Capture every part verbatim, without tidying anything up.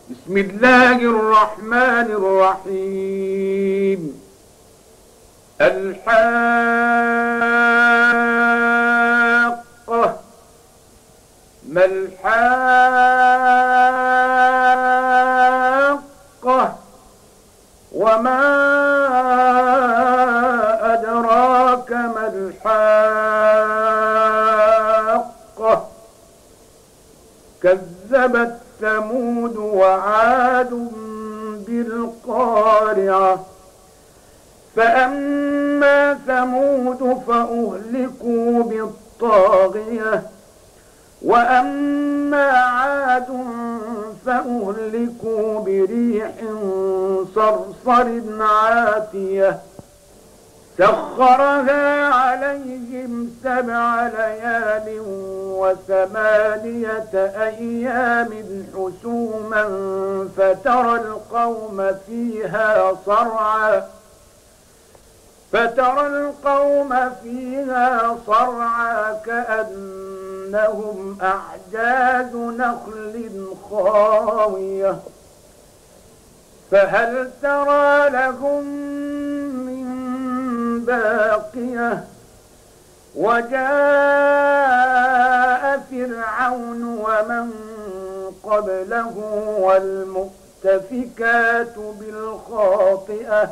بسم الله الرحمن الرحيم. الحاقة. ما الحاقة وما أدراك ما الحاقة. كذبت ثمود وعاد بالقارعة. فأما ثمود فأهلكوا بالطاغية وأما عاد فأهلكوا بريح صرصر عاتية سخرها عليهم سبع ليال وثمانية أيام حسوما فترى القوم فيها صرعى فترى القوم فيها صرعى كأنهم أعجاز نخل خاوية فهل ترى لهم من باقية. وجاء فرعون ومن قبله والمؤتفكات بالخاطئة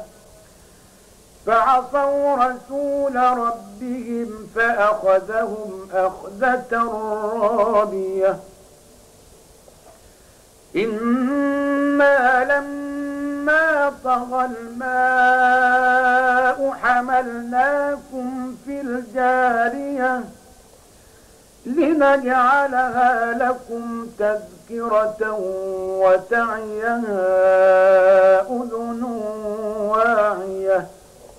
فعصوا رسول ربهم فأخذهم أخذة رابية. إنا لما طغى الماء حملناكم في الجارية لنجعلها لكم تذكرة وتعيها أذن واعية.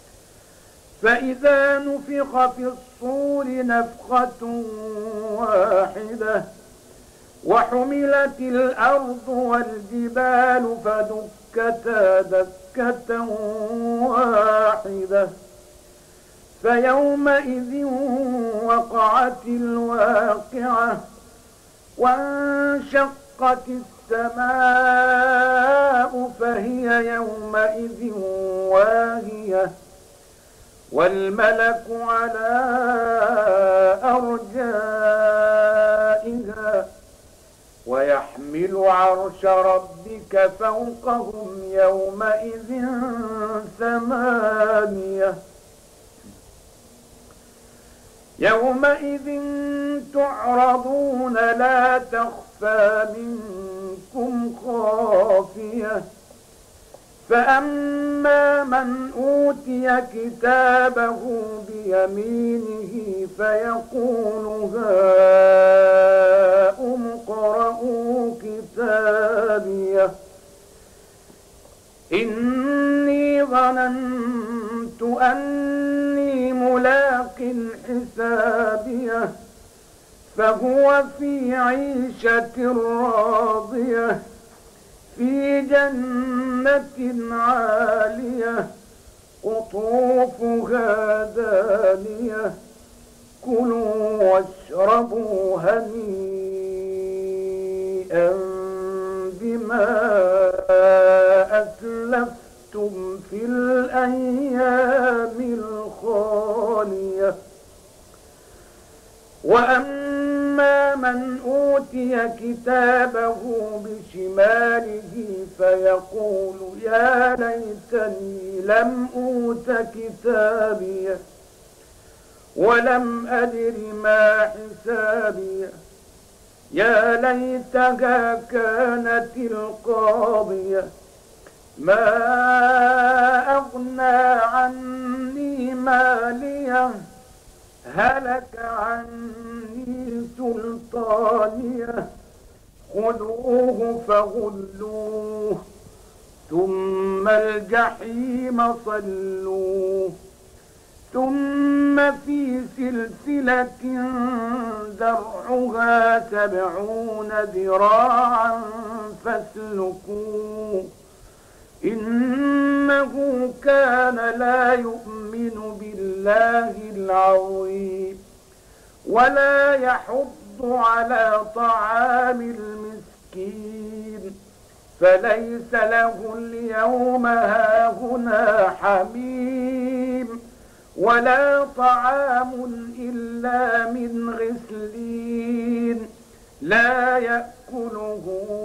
فإذا نفخ في الصور نفخة واحدة وحملت الأرض والجبال فدكتا دكة واحدة فيومئذ وقعت الواقعة وانشقت السماء فهي يومئذ واهية والملك على أرجائها ويحمل عرش ربك فوقهم يومئذ ثمانية. يومئذ تعرضون لا تخفى منكم خافية. فأما من أوتي كتابه بيمينه فيقول هاؤم اقرءوا كتابيه إني ظننت أني ملاق حسابيه فهو في عيشة راضية في جنة عالية قطوفها دانية كلوا واشربوا هنيئا بما أسلفتم في الأيام الخالية. وأما من أوتي كتابه بشماله فيقول يا ليتني لم أوت كتابيه ولم أدر ما حسابيه يا ليتها كانت القاضية ما أغنى عني ماليه هلك عني سلطانيه خذوه فغلوه ثم الجحيم صلوه ثم في سلسلة ذرعها سبعون ذراعا فاسلكوه إنه كان لا يؤمن بالله العظيم ولا يحض على طعام المسكين فليس له اليوم هاهنا حميم ولا طعام إلا من غسلين لا يأكله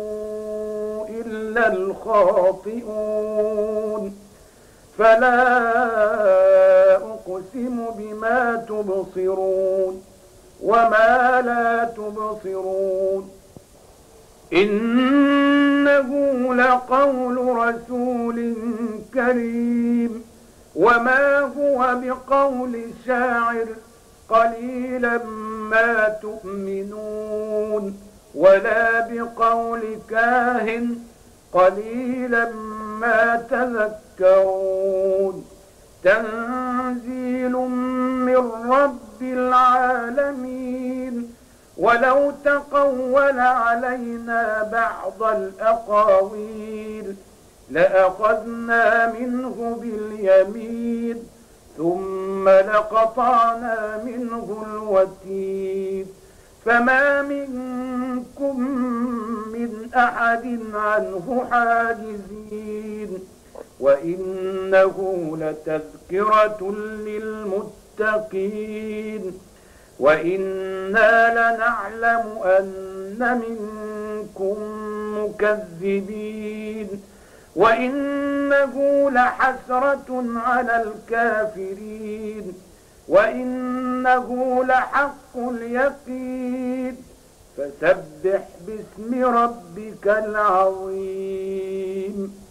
إلا الخاطئون فلا أقسم بما تبصرون وما لا تبصرون إنه لقول رسول كريم وما هو بقول شاعر قليلا ما تؤمنون ولا بقول كاهن قليلا ما تذكرون تنزيل من رب العالمين ولو تقول علينا بعض الأقاويل لأخذنا منه باليمين ثم لقطعنا منه الوتين فما منكم من أحد عنه حاجزين وإنه لتذكرة للمتقين وإنا لنعلم أن منكم مكذبين وإنه لحسرة على الكافرين وإنه لحق اليقين فسبح باسم ربك العظيم.